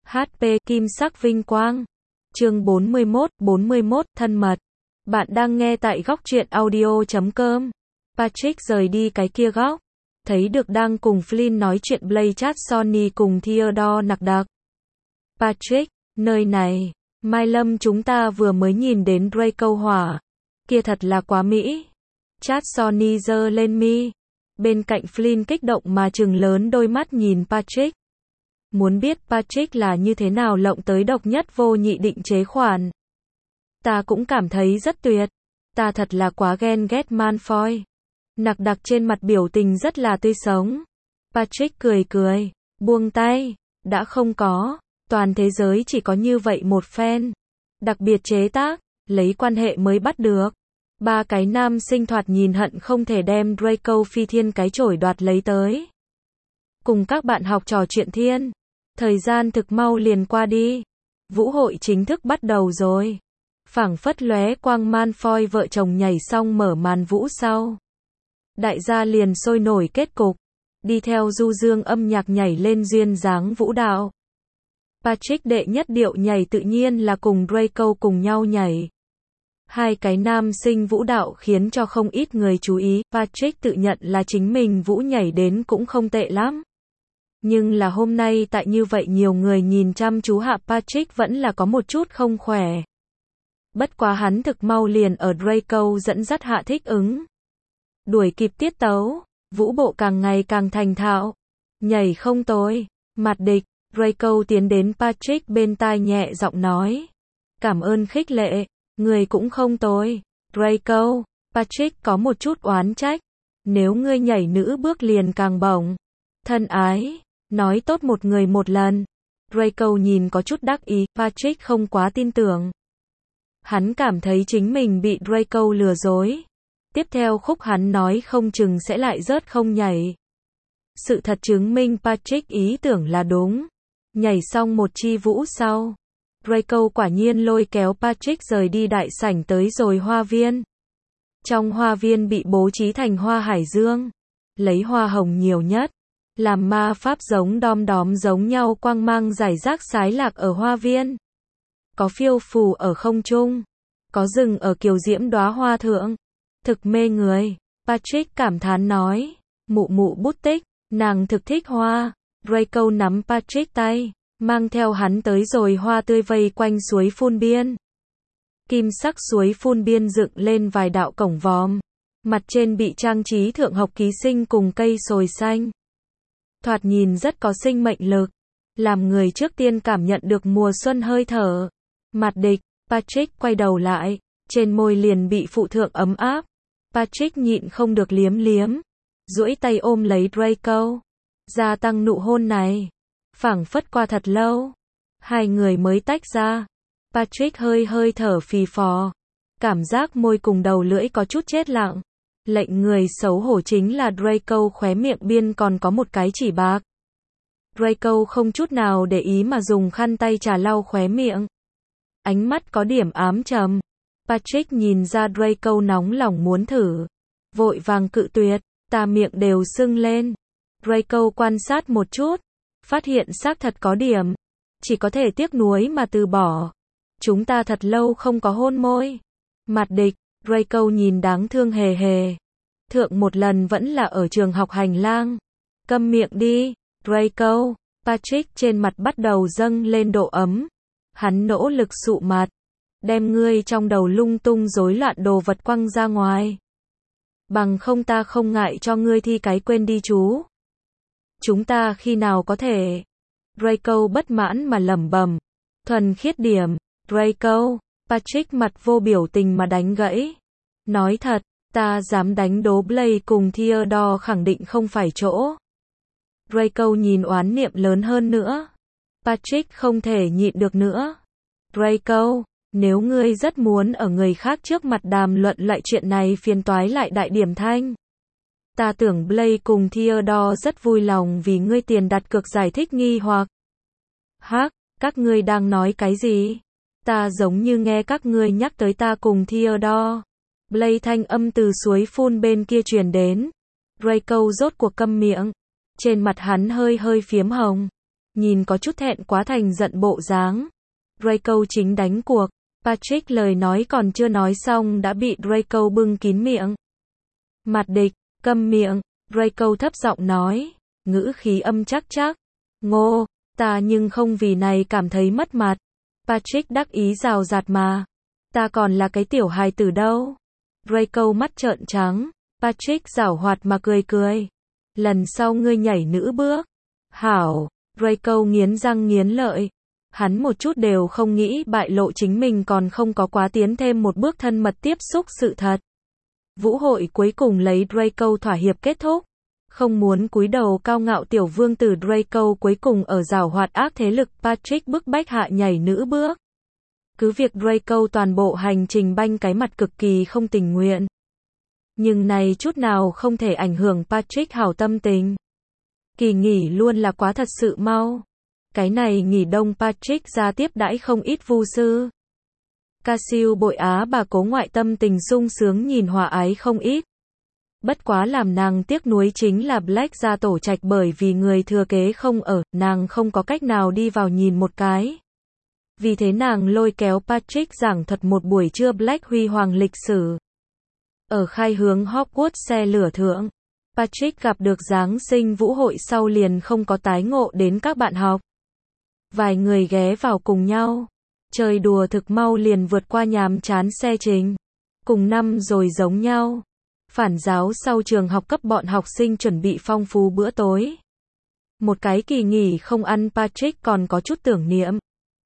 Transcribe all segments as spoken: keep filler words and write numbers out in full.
hát pê Kim sắc vinh quang. Chương bốn mươi mốt, bốn mươi mốt, thân mật. Bạn đang nghe tại góc truyện audio chấm com. Patrick rời đi cái kia góc. Thấy được đang cùng Flynn nói chuyện Blake chat Sonny cùng Theodore nặc đặc. Patrick, nơi này, Mai Lâm chúng ta vừa mới nhìn đến Draco hỏa. Kia thật là quá mỹ. Chat Sonny giơ lên mi. Bên cạnh Flynn kích động mà trừng lớn đôi mắt nhìn Patrick. Muốn biết Patrick là như thế nào lộng tới độc nhất vô nhị định chế khoản. Ta cũng cảm thấy rất tuyệt. Ta thật là quá ghen ghét Malfoy. Nặc đặc trên mặt biểu tình rất là tươi sống. Patrick cười cười, buông tay, đã không có, toàn thế giới chỉ có như vậy một fan. Đặc biệt chế tác, lấy quan hệ mới bắt được. Ba cái nam sinh thoạt nhìn hận không thể đem Draco Phi Thiên cái chổi đoạt lấy tới. Cùng các bạn học trò chuyện thiên. Thời gian thực mau liền qua đi. Vũ hội chính thức bắt đầu rồi. Phảng phất lóe quang Malfoy vợ chồng nhảy xong mở màn vũ sau. Đại gia liền sôi nổi kết cục. Đi theo du dương âm nhạc nhảy lên duyên dáng vũ đạo. Patrick đệ nhất điệu nhảy tự nhiên là cùng Draco cùng nhau nhảy. Hai cái nam sinh vũ đạo khiến cho không ít người chú ý. Patrick tự nhận là chính mình vũ nhảy đến cũng không tệ lắm. Nhưng là hôm nay tại như vậy nhiều người nhìn chăm chú hạ Patrick vẫn là có một chút không khỏe. Bất quá hắn thực mau liền ở Draco dẫn dắt hạ thích ứng. Đuổi kịp tiết tấu, vũ bộ càng ngày càng thành thạo. Nhảy không tồi, mặt địch, Draco tiến đến Patrick bên tai nhẹ giọng nói. Cảm ơn khích lệ, người cũng không tồi. Draco, Patrick có một chút oán trách. Nếu ngươi nhảy nữ bước liền càng bổng. Thân ái, nói tốt một người một lần. Draco nhìn có chút đắc ý, Patrick không quá tin tưởng. Hắn cảm thấy chính mình bị Draco lừa dối. Tiếp theo khúc hắn nói không chừng sẽ lại rớt không nhảy. Sự thật chứng minh Patrick ý tưởng là đúng. Nhảy xong một chi vũ sau. Draco quả nhiên lôi kéo Patrick rời đi đại sảnh tới rồi hoa viên. Trong hoa viên bị bố trí thành hoa hải dương. Lấy hoa hồng nhiều nhất. Làm ma pháp giống đom đóm giống nhau quang mang rải rác sái lạc ở hoa viên. Có phiêu phù ở không trung. Có rừng ở kiều diễm đóa hoa thượng. Thực mê người. Patrick cảm thán nói. Mụ mụ bút tích. Nàng thực thích hoa. Draco nắm Patrick tay. Mang theo hắn tới rồi hoa tươi vây quanh suối phun biên. Kim sắc suối phun biên dựng lên vài đạo cổng vòm. Mặt trên bị trang trí thượng học ký sinh cùng cây sồi xanh. Thoạt nhìn rất có sinh mệnh lực. Làm người trước tiên cảm nhận được mùa xuân hơi thở. Mặt địch, Patrick quay đầu lại. Trên môi liền bị phụ thượng ấm áp. Patrick nhịn không được liếm liếm. Duỗi tay ôm lấy Draco. Gia tăng nụ hôn này. Phảng phất qua thật lâu. Hai người mới tách ra. Patrick hơi hơi thở phì phò. Cảm giác môi cùng đầu lưỡi có chút chết lặng. Lệnh người xấu hổ chính là Draco khóe miệng biên còn có một cái chỉ bạc. Draco không chút nào để ý mà dùng khăn tay trà lau khóe miệng. Ánh mắt có điểm ám trầm. Patrick nhìn ra Draco nóng lòng muốn thử. Vội vàng cự tuyệt, ta miệng đều sưng lên. Draco quan sát một chút. Phát hiện xác thật có điểm. Chỉ có thể tiếc nuối mà từ bỏ. Chúng ta thật lâu không có hôn môi. Mặt địch, Draco nhìn đáng thương hề hề. Thượng một lần vẫn là ở trường học hành lang. Câm miệng đi, Draco. Patrick trên mặt bắt đầu dâng lên độ ấm. Hắn nỗ lực sụ mặt. Đem ngươi trong đầu lung tung rối loạn đồ vật quăng ra ngoài. Bằng không ta không ngại cho ngươi thi cái quên đi chú. Chúng ta khi nào có thể. Draco bất mãn mà lẩm bẩm. Thuần khiết điểm, Draco. Patrick mặt vô biểu tình mà đánh gãy. Nói thật, ta dám đánh đố Blake cùng Theodore khẳng định không phải chỗ. Draco nhìn oán niệm lớn hơn nữa. Patrick không thể nhịn được nữa. Draco, nếu ngươi rất muốn ở người khác trước mặt đàm luận loại chuyện này phiền toái lại đại điểm thanh. Ta tưởng Blake cùng Theodore rất vui lòng vì ngươi tiền đặt cược giải thích nghi hoặc. Hắc, các ngươi đang nói cái gì? Ta giống như nghe các ngươi nhắc tới ta cùng Theodore. Blake thanh âm từ suối phun bên kia truyền đến. Draco rốt cuộc câm miệng. Trên mặt hắn hơi hơi phiếm hồng. nhìn có chút thẹn quá thành giận bộ dáng. Draco chính đánh cuộc. Patrick lời nói còn chưa nói xong đã bị Draco bưng kín miệng. Mặt địch, câm miệng, Draco thấp giọng nói, ngữ khí âm chắc chắc. Ngô, ta nhưng không vì này cảm thấy mất mặt. Patrick đắc ý rào rạt mà. Ta còn là cái tiểu hài tử đâu. Draco mắt trợn trắng. Patrick giảo hoạt mà cười cười. Lần sau ngươi nhảy nữ bước. Hảo, Draco nghiến răng nghiến lợi. Hắn một chút đều không nghĩ bại lộ chính mình còn không có quá tiến thêm một bước thân mật tiếp xúc sự thật. Vũ hội cuối cùng lấy Draco thỏa hiệp kết thúc. Không muốn cúi đầu cao ngạo tiểu vương tử Draco cuối cùng ở giảo hoạt ác thế lực Patrick bức bách hạ nhảy nữ bước. Cứ việc Draco toàn bộ hành trình banh cái mặt cực kỳ không tình nguyện. Nhưng này chút nào không thể ảnh hưởng Patrick hảo tâm tình. Kỳ nghỉ luôn là quá thật sự mau. Cái này nghỉ đông Patrick ra tiếp đãi không ít vu sư. Cassiu bội á bà cố ngoại tâm tình sung sướng nhìn hòa ái không ít. Bất quá làm nàng tiếc nuối chính là Black ra tổ trạch bởi vì người thừa kế không ở, nàng không có cách nào đi vào nhìn một cái. Vì thế nàng lôi kéo Patrick giảng thuật một buổi trưa Black huy hoàng lịch sử. Ở khai hướng Hogwarts xe lửa thượng, Patrick gặp được Giáng sinh vũ hội sau liền không có tái ngộ đến các bạn học. Vài người ghé vào cùng nhau. Chơi đùa thực mau liền vượt qua nhàm chán xe trình. Cùng năm rồi giống nhau. Phản giáo sau trường học cấp bọn học sinh chuẩn bị phong phú bữa tối. Một cái kỳ nghỉ không ăn Patrick còn có chút tưởng niệm.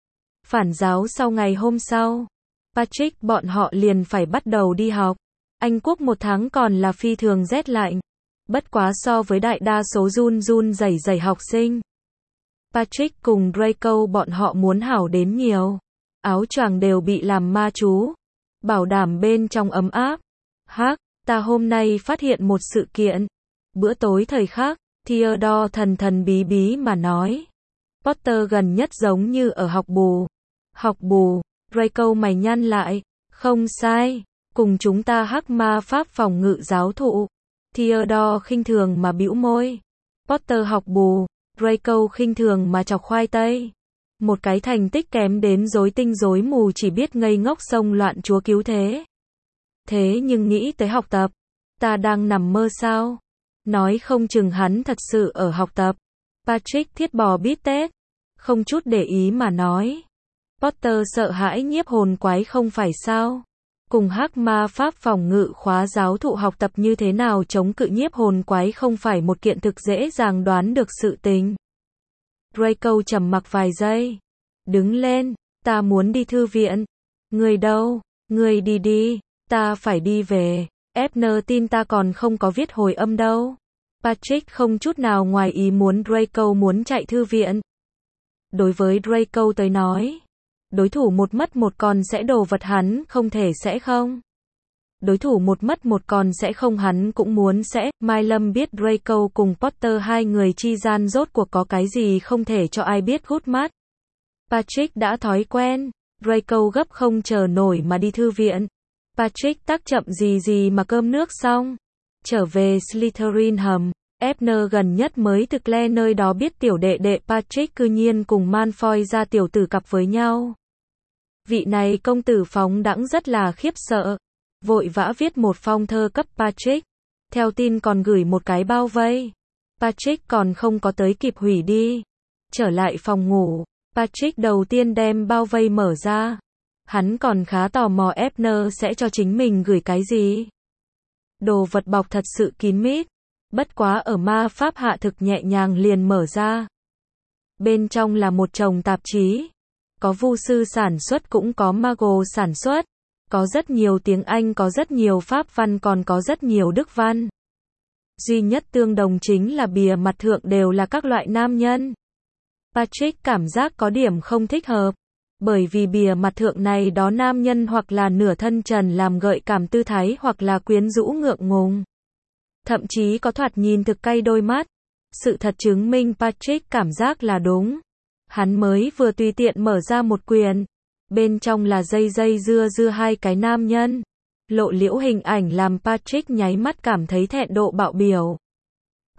Phản giáo sau ngày hôm sau, Patrick bọn họ liền phải bắt đầu đi học. Anh quốc một tháng còn là phi thường rét lạnh. Bất quá so với đại đa số run run rẩy rẩy học sinh. Patrick cùng Draco bọn họ muốn hảo đến nhiều. Áo choàng đều bị làm ma chú. Bảo đảm bên trong ấm áp. Hắc, ta hôm nay phát hiện một sự kiện. Bữa tối thời khắc, Theodore thần thần bí bí mà nói. Potter gần nhất giống như ở học bù. Học bù, Draco mày nhăn lại. Không sai, cùng chúng ta hắc ma pháp phòng ngự giáo thụ. Theodore khinh thường mà bĩu môi. Potter học bù, Draco khinh thường mà chọc khoai tây. Một cái thành tích kém đến rối tinh rối mù chỉ biết ngây ngốc xông loạn chúa cứu thế. Thế nhưng nghĩ tới học tập, ta đang nằm mơ sao? Nói không chừng hắn thật sự ở học tập. Patrick thiết bò bít tết, không chút để ý mà nói. Potter sợ hãi nhiếp hồn quái không phải sao? Cùng hắc ma pháp phòng ngự khóa giáo thụ học tập như thế nào chống cự nhiếp hồn quái không phải một kiện thực dễ dàng đoán được sự tình. Draco trầm mặc vài giây. Đứng lên, ta muốn đi thư viện. Người đâu? Người đi đi, ta phải đi về. Ebner tin ta còn không có viết hồi âm đâu. Patrick không chút nào ngoài ý muốn Draco muốn chạy thư viện. Đối với Draco tới nói, đối thủ một mất một còn sẽ đồ vật hắn không thể sẽ không. Đối thủ một mất một còn sẽ không hắn cũng muốn sẽ. Mai Lâm biết Draco cùng Potter hai người chi gian rốt cuộc có cái gì không thể cho ai biết hút mắt. Patrick đã thói quen. Draco gấp không chờ nổi mà đi thư viện. Patrick tắc chậm gì gì mà cơm nước xong. Trở về Slytherin hầm. Ebner gần nhất mới thực le nơi đó biết tiểu đệ đệ Patrick cư nhiên cùng Malfoy ra tiểu tử cặp với nhau. Vị này công tử phóng đãng rất là khiếp sợ. Vội vã viết một phong thơ cấp Patrick. Theo tin còn gửi một cái bao vây. Patrick còn không có tới kịp hủy đi. Trở lại phòng ngủ, Patrick đầu tiên đem bao vây mở ra. Hắn còn khá tò mò Ebner sẽ cho chính mình gửi cái gì. Đồ vật bọc thật sự kín mít. Bất quá ở ma pháp hạ thực nhẹ nhàng liền mở ra. Bên trong là một chồng tạp chí. Có vu sư sản xuất cũng có mago sản xuất. Có rất nhiều tiếng Anh, có rất nhiều pháp văn, còn có rất nhiều đức văn. Duy nhất tương đồng chính là bìa mặt thượng đều là các loại nam nhân. Patrick cảm giác có điểm không thích hợp. Bởi vì bìa mặt thượng này đó nam nhân hoặc là nửa thân trần làm gợi cảm tư thái hoặc là quyến rũ ngượng ngùng. Thậm chí có thoạt nhìn thực cay đôi mắt. Sự thật chứng minh Patrick cảm giác là đúng. Hắn mới vừa tùy tiện mở ra một quyển. Bên trong là dây dây dưa dưa hai cái nam nhân. Lộ liễu hình ảnh làm Patrick nháy mắt cảm thấy thẹn độ bạo biểu.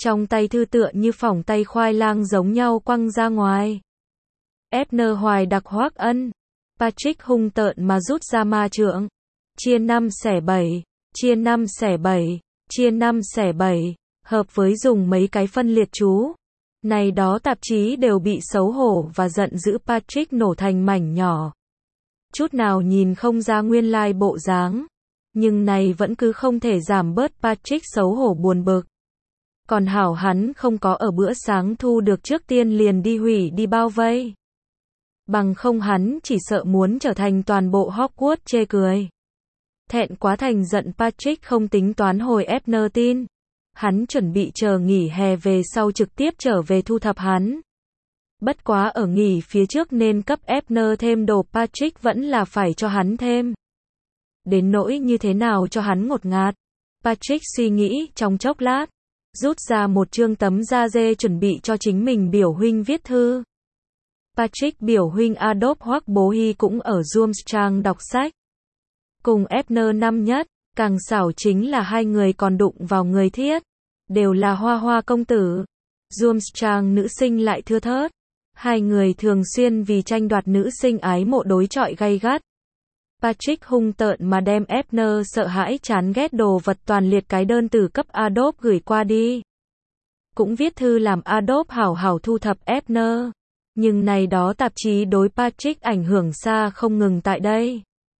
Trong tay thư tựa như phỏng tay khoai lang giống nhau quăng ra ngoài. Ebner hoài đặc hoác ân. Patrick hung tợn mà rút ra ma trượng. Chia năm xẻ bảy, chia năm xẻ bảy, chia năm xẻ bảy, hợp với dùng mấy cái phân liệt chú. Này đó tạp chí đều bị xấu hổ và giận dữ Patrick nổ thành mảnh nhỏ. Chút nào nhìn không ra nguyên lai bộ dáng. Nhưng này vẫn cứ không thể giảm bớt Patrick xấu hổ buồn bực. Còn hảo hắn không có ở bữa sáng thu được trước tiên liền đi hủy đi bao vây. Bằng không hắn chỉ sợ muốn trở thành toàn bộ Hogwarts chê cười. Thẹn quá thành giận Patrick không tính toán hồi Ebner tin. Hắn chuẩn bị chờ nghỉ hè về sau trực tiếp trở về thu thập hắn. Bất quá ở nghỉ phía trước nên cấp Ebner thêm đồ Patrick vẫn là phải cho hắn thêm. Đến nỗi như thế nào cho hắn ngột ngạt. Patrick suy nghĩ trong chốc lát. Rút ra một chương tấm da dê chuẩn bị cho chính mình biểu huynh viết thư. Patrick biểu huynh Adolf hoặc bố Hy cũng ở Durmstrang đọc sách. Cùng Ebner năm nhất, càng xảo chính là hai người còn đụng vào người thiết. Đều là hoa hoa công tử. Durmstrang nữ sinh lại thưa thớt. Hai người thường xuyên vì tranh đoạt nữ sinh ái mộ đối chọi gay gắt. Patrick hung tợn mà đem Ebner sợ hãi chán ghét đồ vật toàn liệt cái đơn từ cấp Adolf gửi qua đi. Cũng viết thư làm Adolf hảo hảo thu thập Ebner. Nhưng này đó tạp chí đối Patrick ảnh hưởng xa không ngừng tại đây.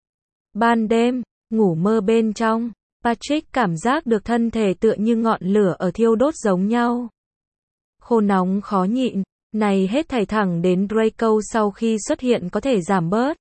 Ban đêm, ngủ mơ bên trong, Patrick cảm giác được thân thể tựa như ngọn lửa ở thiêu đốt giống nhau. Khô nóng khó nhịn, này hết thảy thẳng đến Draco sau khi xuất hiện có thể giảm bớt.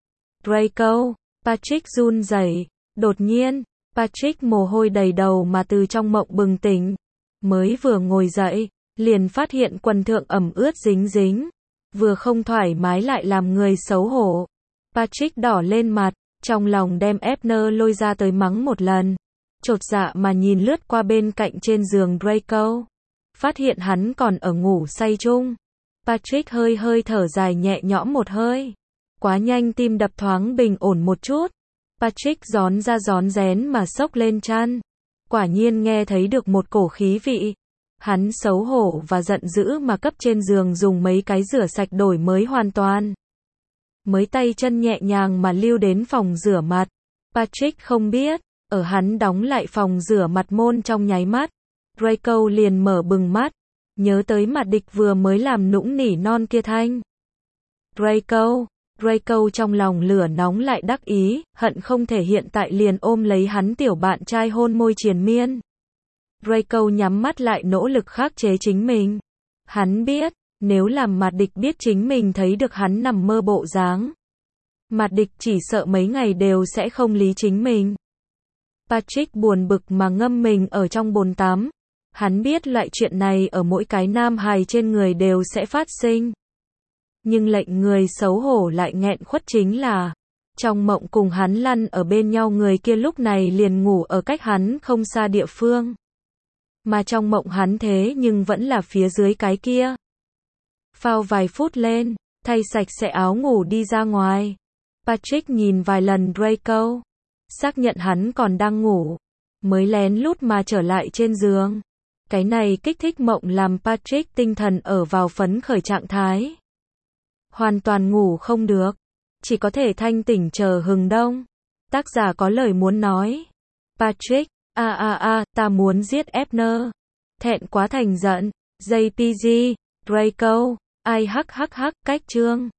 Draco, Patrick run rẩy, đột nhiên, Patrick mồ hôi đầy đầu mà từ trong mộng bừng tỉnh. Mới vừa ngồi dậy, liền phát hiện quần thượng ẩm ướt dính dính. Vừa không thoải mái lại làm người xấu hổ. Patrick đỏ lên mặt, trong lòng đem Ebner lôi ra tới mắng một lần. Chột dạ mà nhìn lướt qua bên cạnh trên giường Draco. Phát hiện hắn còn ở ngủ say chung. Patrick hơi hơi thở dài nhẹ nhõm một hơi. Quá nhanh tim đập thoáng bình ổn một chút. Patrick gión ra gión rén mà xốc lên chăn. Quả nhiên nghe thấy được một cổ khí vị. Hắn xấu hổ và giận dữ mà cấp trên giường dùng mấy cái rửa sạch đổi mới hoàn toàn. Mới tay chân nhẹ nhàng mà lưu đến phòng rửa mặt. Patrick không biết, ở hắn đóng lại phòng rửa mặt môn trong nháy mắt. Draco liền mở bừng mắt. Nhớ tới mặt địch vừa mới làm nũng nỉ non kia thanh. Draco, Draco trong lòng lửa nóng lại đắc ý, hận không thể hiện tại liền ôm lấy hắn tiểu bạn trai hôn môi triền miên. Draco nhắm mắt lại nỗ lực khắc chế chính mình. Hắn biết, nếu làm mặt địch biết chính mình thấy được hắn nằm mơ bộ dáng. Mặt địch chỉ sợ mấy ngày đều sẽ không lý chính mình. Patrick buồn bực mà ngâm mình ở trong bồn tắm. Hắn biết loại chuyện này ở mỗi cái nam hài trên người đều sẽ phát sinh. Nhưng lệnh người xấu hổ lại nghẹn khuất chính là, trong mộng cùng hắn lăn ở bên nhau người kia lúc này liền ngủ ở cách hắn không xa địa phương. Mà trong mộng hắn thế nhưng vẫn là phía dưới cái kia. Phao vài phút lên, thay sạch sẽ áo ngủ đi ra ngoài. Patrick nhìn vài lần Draco, xác nhận hắn còn đang ngủ, mới lén lút mà trở lại trên giường. Cái này kích thích mộng làm Patrick tinh thần ở vào phấn khởi trạng thái. Hoàn toàn ngủ không được, chỉ có thể thanh tỉnh chờ hừng đông. Tác giả có lời muốn nói. Patrick, a a a, ta muốn giết Ebner. Thẹn quá thành giận, jay pê giê, Draco, ai hắc hắc hắc, cách chương.